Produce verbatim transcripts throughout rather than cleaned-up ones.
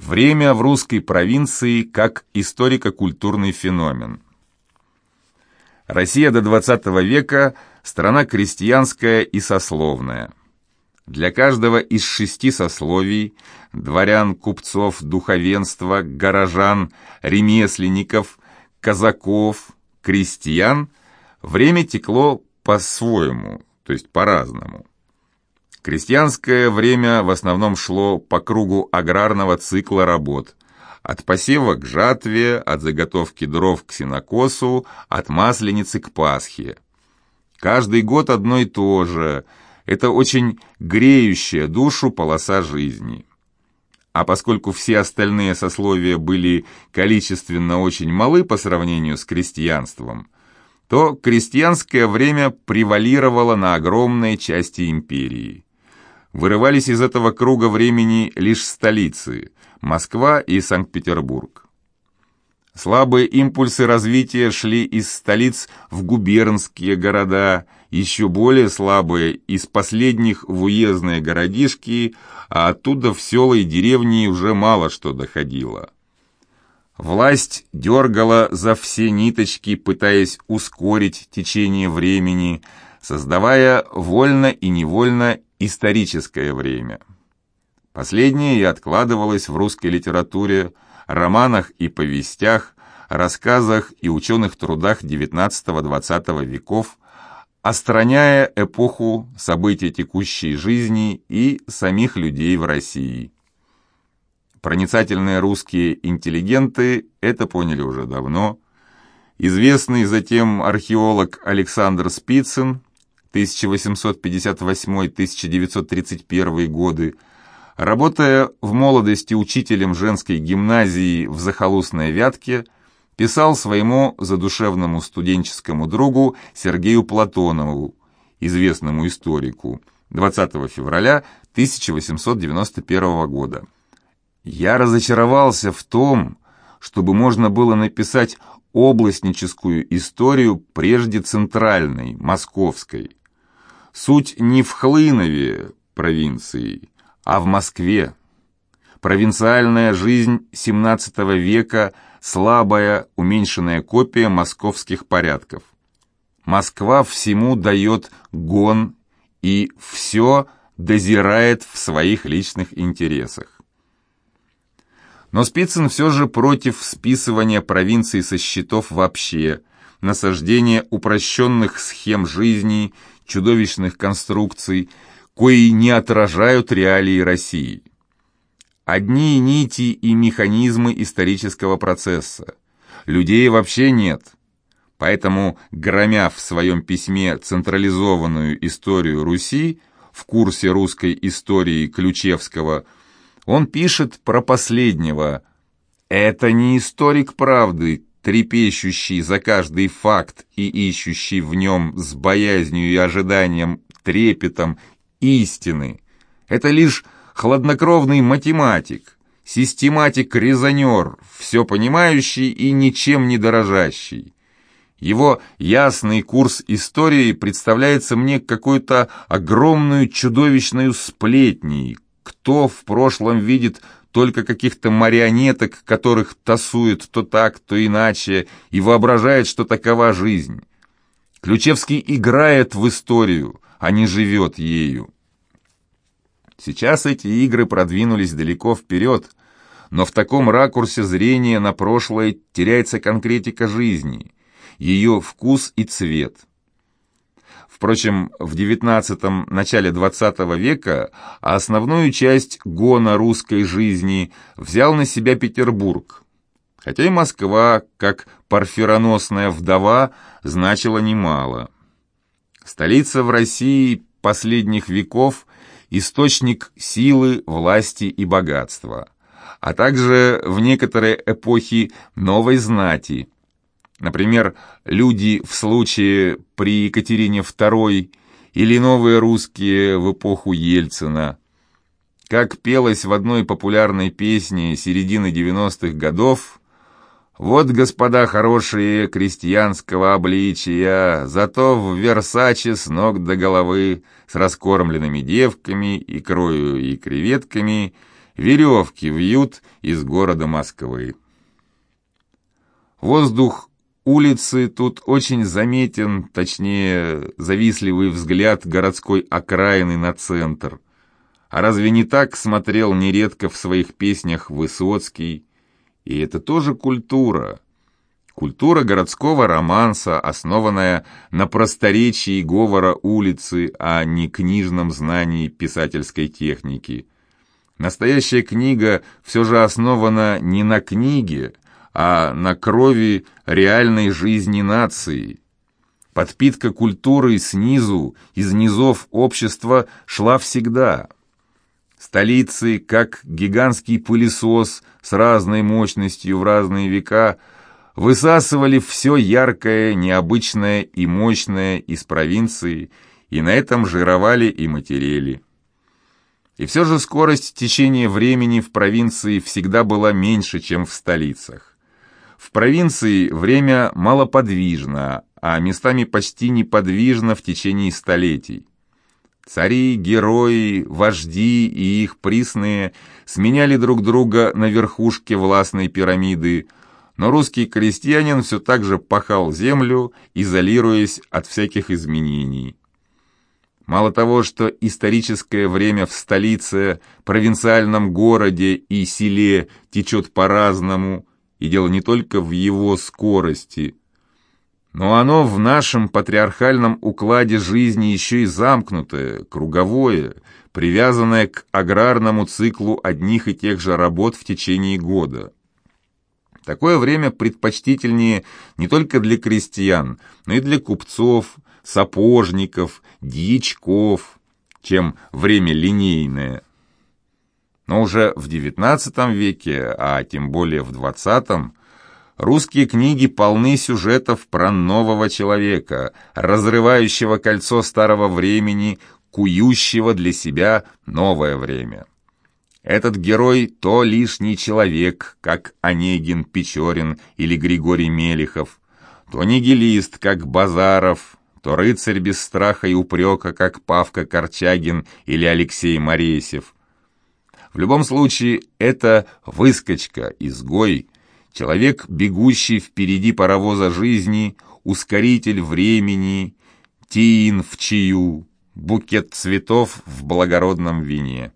Время в русской провинции как историко-культурный феномен. Россия до двадцатого века – страна крестьянская и сословная. Для каждого из шести сословий – дворян, купцов, духовенства, горожан, ремесленников, казаков, крестьян – время текло по-своему, то есть по-разному. Крестьянское время в основном шло по кругу аграрного цикла работ. От посева к жатве, от заготовки дров к сенокосу, от масленицы к Пасхе. Каждый год одно и то же. Это очень греющая душу полоса жизни. А поскольку все остальные сословия были количественно очень малы по сравнению с крестьянством, то крестьянское время превалировало на огромной части империи. Вырывались из этого круга времени лишь столицы – Москва и Санкт-Петербург. Слабые импульсы развития шли из столиц в губернские города, еще более слабые – из последних в уездные городишки, а оттуда в села и деревни уже мало что доходило. Власть дергала за все ниточки, пытаясь ускорить течение времени, создавая вольно и невольно историческое время. Последнее и откладывалось в русской литературе, романах и повестях, рассказах и ученых трудах девятнадцатого-двадцатого веков, остраняя эпоху событий текущей жизни и самих людей в России. Проницательные русские интеллигенты это поняли уже давно. Известный затем археолог Александр Спицын тысяча восемьсот пятьдесят восьмой — тысяча девятьсот тридцать первый годы, работая в молодости учителем женской гимназии в захолустной Вятке, писал своему задушевному студенческому другу Сергею Платонову, известному историку, двадцатого февраля тысяча восемьсот девяносто первого года. «Я разочаровался в том, чтобы можно было написать областническую историю прежде центральной, московской. Суть не в Хлынове, провинции, а в Москве. Провинциальная жизнь семнадцатого века – слабая, уменьшенная копия московских порядков. Москва всему дает гон и все дозирает в своих личных интересах». Но Спицын все же против списывания провинций со счетов вообще, насаждения упрощенных схем жизни, чудовищных конструкций, кои не отражают реалии России. Одни нити и механизмы исторического процесса. Людей вообще нет. Поэтому, громя в своем письме централизованную историю Руси в курсе русской истории Ключевского, он пишет про последнего: «Это не историк правды, трепещущий за каждый факт и ищущий в нем с боязнью и ожиданием, трепетом истины. Это лишь хладнокровный математик, систематик-резонер, все понимающий и ничем не дорожащий. Его ясный курс истории представляется мне какой-то огромную чудовищной сплетней. Кто в прошлом видит только каких-то марионеток, которых тасует то так, то иначе, и воображает, что такова жизнь. Ключевский играет в историю, а не живет ею». Сейчас эти игры продвинулись далеко вперед, но в таком ракурсе зрения на прошлое теряется конкретика жизни, ее вкус и цвет. Впрочем, в девятнадцатом – начале двадцатого века основную часть гона русской жизни взял на себя Петербург, хотя и Москва, как парфироносная вдова, значила немало. Столица в России последних веков – источник силы, власти и богатства, а также в некоторые эпохи новой знати. Например, люди в случае при Екатерине второй или новые русские в эпоху Ельцина. Как пелось в одной популярной песне середины девяностых годов: «Вот, господа хорошие, крестьянского обличия, зато в Версаче с ног до головы, с раскормленными девками, икрою и креветками, веревки вьют из города Москвы. Воздух улицы тут очень заметен, точнее, завистливый взгляд городской окраины на центр. А разве не так смотрел нередко в своих песнях Высоцкий? И это тоже культура. Культура городского романса, основанная на просторечии говора улицы, а не книжном знании писательской техники. Настоящая книга все же основана не на книге, а на крови реальной жизни нации. Подпитка культуры снизу, из низов общества, шла всегда. Столицы, как гигантский пылесос с разной мощностью в разные века, высасывали все яркое, необычное и мощное из провинции, и на этом жировали и матерели. И все же скорость течения времени в провинции всегда была меньше, чем в столицах. В провинции время малоподвижно, а местами почти неподвижно в течение столетий. Цари, герои, вожди и их присные сменяли друг друга на верхушке властной пирамиды, но русский крестьянин все так же пахал землю, изолируясь от всяких изменений. Мало того, что историческое время в столице, провинциальном городе и селе течет по-разному, и дело не только в его скорости, но оно в нашем патриархальном укладе жизни еще и замкнутое, круговое, привязанное к аграрному циклу одних и тех же работ в течение года. Такое время предпочтительнее не только для крестьян, но и для купцов, сапожников, дьячков, чем время линейное. Но уже в девятнадцатом веке, а тем более в двадцатом, русские книги полны сюжетов про нового человека, разрывающего кольцо старого времени, кующего для себя новое время. Этот герой то лишний человек, как Онегин, Печорин или Григорий Мелехов, то нигилист, как Базаров, то рыцарь без страха и упрека, как Павка Корчагин или Алексей Моресев. В любом случае, это выскочка, изгой, человек, бегущий впереди паровоза жизни, ускоритель времени, тиин в чаю, букет цветов в благородном вине.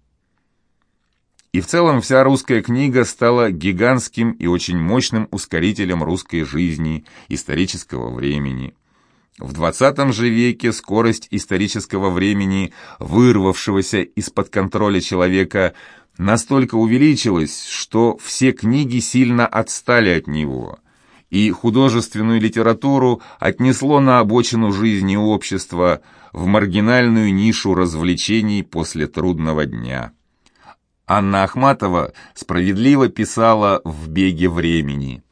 И в целом вся русская книга стала гигантским и очень мощным ускорителем русской жизни, исторического времени. В двадцатом же веке скорость исторического времени, вырвавшегося из-под контроля человека, настолько увеличилась, что все книги сильно отстали от него, и художественную литературу отнесло на обочину жизни общества, в маргинальную нишу развлечений после трудного дня. Анна Ахматова справедливо писала в «Беге времени»,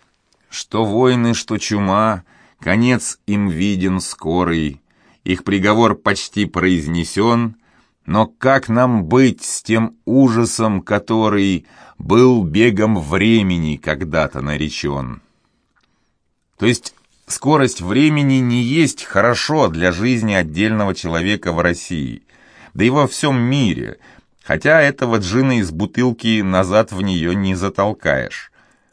что войны, что чума, конец им виден скорый, их приговор почти произнесен, но как нам быть с тем ужасом, который был бегом времени когда-то наречен? То есть скорость времени не есть хорошо для жизни отдельного человека в России, да и во всем мире, хотя этого джина из бутылки назад в нее не затолкаешь.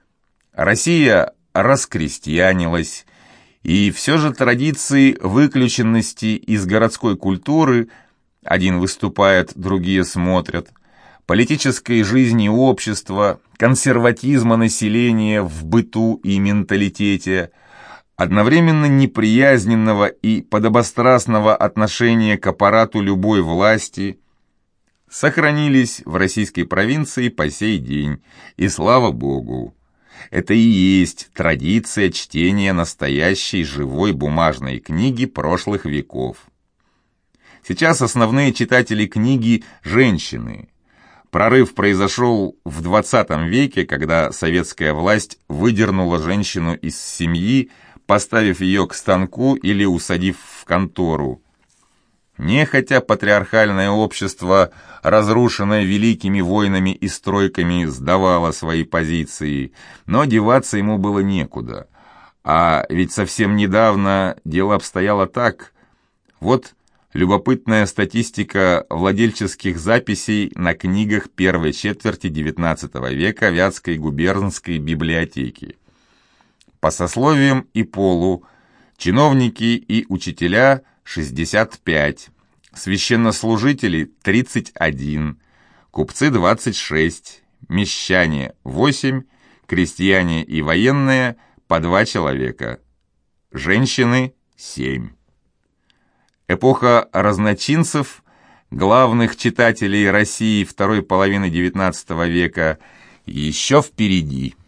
Россия раскрестьянилась, и все же традиции выключенности из городской культуры, один выступает, другие смотрят, политической жизни общества, консерватизма населения в быту и менталитете, одновременно неприязненного и подобострастного отношения к аппарату любой власти, сохранились в российской провинции по сей день, и слава Богу. Это и есть традиция чтения настоящей живой бумажной книги прошлых веков. Сейчас основные читатели книги – женщины. Прорыв произошел в двадцатом веке, когда советская власть выдернула женщину из семьи, поставив ее к станку или усадив в контору. Нехотя патриархальное общество, разрушенное великими войнами и стройками, сдавало свои позиции, но деваться ему было некуда. А ведь совсем недавно дело обстояло так. Вот Любопытная статистика владельческих записей на книгах первой четверти девятнадцатого века Вятской губернской библиотеки. По сословиям и полу чиновники и учителя шестьдесят пять, священнослужители тридцать один, купцы двадцать шесть, мещане восемь, крестьяне и военные по два человека, женщины семь. Эпоха разночинцев, главных читателей России второй половины девятнадцатого века, еще впереди.